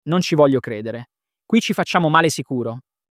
Non ci voglio credere. Qui ci facciamo male sicuro.